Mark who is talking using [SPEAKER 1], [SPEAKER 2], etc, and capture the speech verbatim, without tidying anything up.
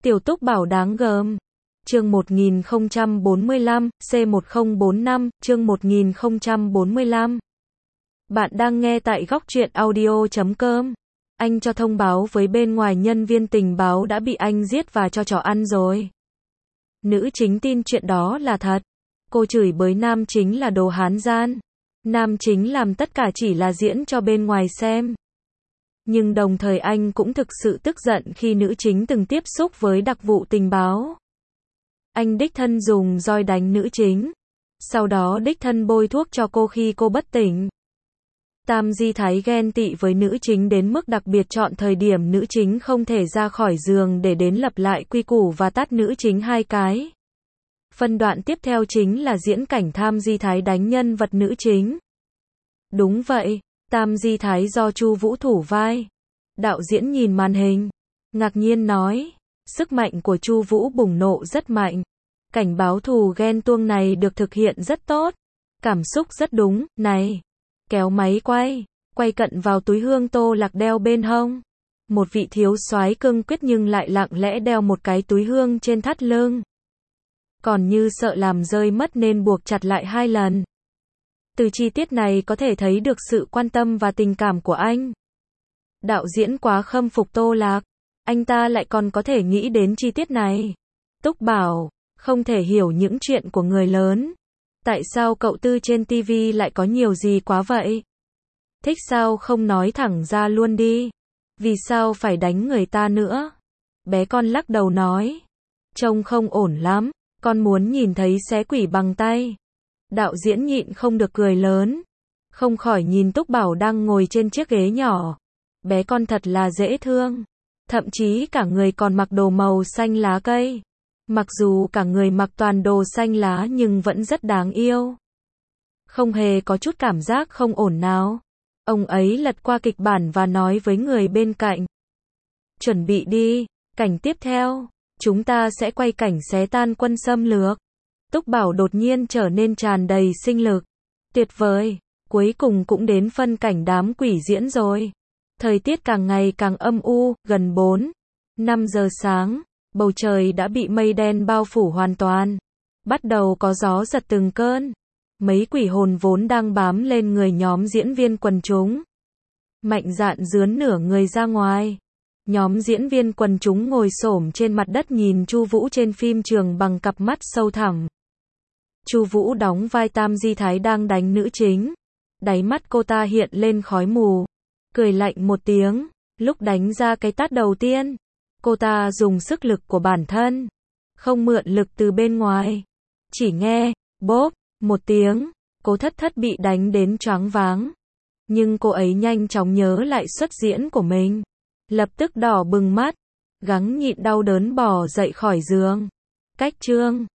[SPEAKER 1] Tiểu Túc Bảo đáng gờm. Chương một nghìn không trăm bốn mươi lăm, C một không bốn năm, chương một nghìn không trăm bốn mươi lăm. Bạn đang nghe tại góc truyện audio chấm com. Anh cho thông báo với bên ngoài nhân viên tình báo đã bị anh giết và cho chó ăn rồi. Nữ chính tin chuyện đó là thật. Cô chửi bới nam chính là đồ hán gian. Nam chính làm tất cả chỉ là diễn cho bên ngoài xem. Nhưng đồng thời anh cũng thực sự tức giận khi nữ chính từng tiếp xúc với đặc vụ tình báo. Anh đích thân dùng roi đánh nữ chính. Sau đó đích thân bôi thuốc cho cô khi cô bất tỉnh. Tam Di Thái ghen tị với nữ chính đến mức đặc biệt chọn thời điểm nữ chính không thể ra khỏi giường để đến lập lại quy củ và tát nữ chính hai cái. Phân đoạn tiếp theo chính là diễn cảnh Tam Di Thái đánh nhân vật nữ chính. Đúng vậy, Tam Di Thái do Chu Vũ thủ vai. Đạo diễn nhìn màn hình, ngạc nhiên nói, sức mạnh của Chu Vũ bùng nổ rất mạnh. Cảnh báo thù ghen tuông này được thực hiện rất tốt. Cảm xúc rất đúng, này. Kéo máy quay, quay cận vào túi hương Tô Lạc đeo bên hông. Một vị thiếu soái cương quyết nhưng lại lặng lẽ đeo một cái túi hương trên thắt lưng. Còn như sợ làm rơi mất nên buộc chặt lại hai lần. Từ chi tiết này có thể thấy được sự quan tâm và tình cảm của anh. Đạo diễn quá khâm phục Tô Lạc. Anh ta lại còn có thể nghĩ đến chi tiết này. Túc bảo, không thể hiểu những chuyện của người lớn. Tại sao cậu Tư trên ti vi lại có nhiều gì quá vậy? Thích sao không nói thẳng ra luôn đi? Vì sao phải đánh người ta nữa? Bé con lắc đầu nói. Trông không ổn lắm, con muốn nhìn thấy xé quỷ bằng tay. Đạo diễn nhịn không được cười lớn. Không khỏi nhìn Túc Bảo đang ngồi trên chiếc ghế nhỏ. Bé con thật là dễ thương. Thậm chí cả người còn mặc đồ màu xanh lá cây. Mặc dù cả người mặc toàn đồ xanh lá nhưng vẫn rất đáng yêu. Không hề có chút cảm giác không ổn nào. Ông ấy lật qua kịch bản và nói với người bên cạnh. Chuẩn bị đi, cảnh tiếp theo, chúng ta sẽ quay cảnh xé tan quân xâm lược. Túc Bảo đột nhiên trở nên tràn đầy sinh lực. Tuyệt vời, cuối cùng cũng đến phân cảnh đám quỷ diễn rồi. Thời tiết càng ngày càng âm u, gần bốn, năm giờ sáng. Bầu trời đã bị mây đen bao phủ hoàn toàn. Bắt đầu có gió giật từng cơn. Mấy quỷ hồn vốn đang bám lên người nhóm diễn viên quần chúng. Mạnh dạn dướn nửa người ra ngoài. Nhóm diễn viên quần chúng ngồi xổm trên mặt đất nhìn Chu Vũ trên phim trường bằng cặp mắt sâu thẳm. Chu Vũ đóng vai Tam Di Thái đang đánh nữ chính. Đáy mắt cô ta hiện lên khói mù. Cười lạnh một tiếng. Lúc đánh ra cái tát đầu tiên. Cô ta dùng sức lực của bản thân, không mượn lực từ bên ngoài. Chỉ nghe, bốp, một tiếng, Cố Thất Thất bị đánh đến choáng váng. Nhưng cô ấy nhanh chóng nhớ lại xuất diễn của mình. Lập tức đỏ bừng mắt, gắng nhịn đau đớn bò dậy khỏi giường. Cách chương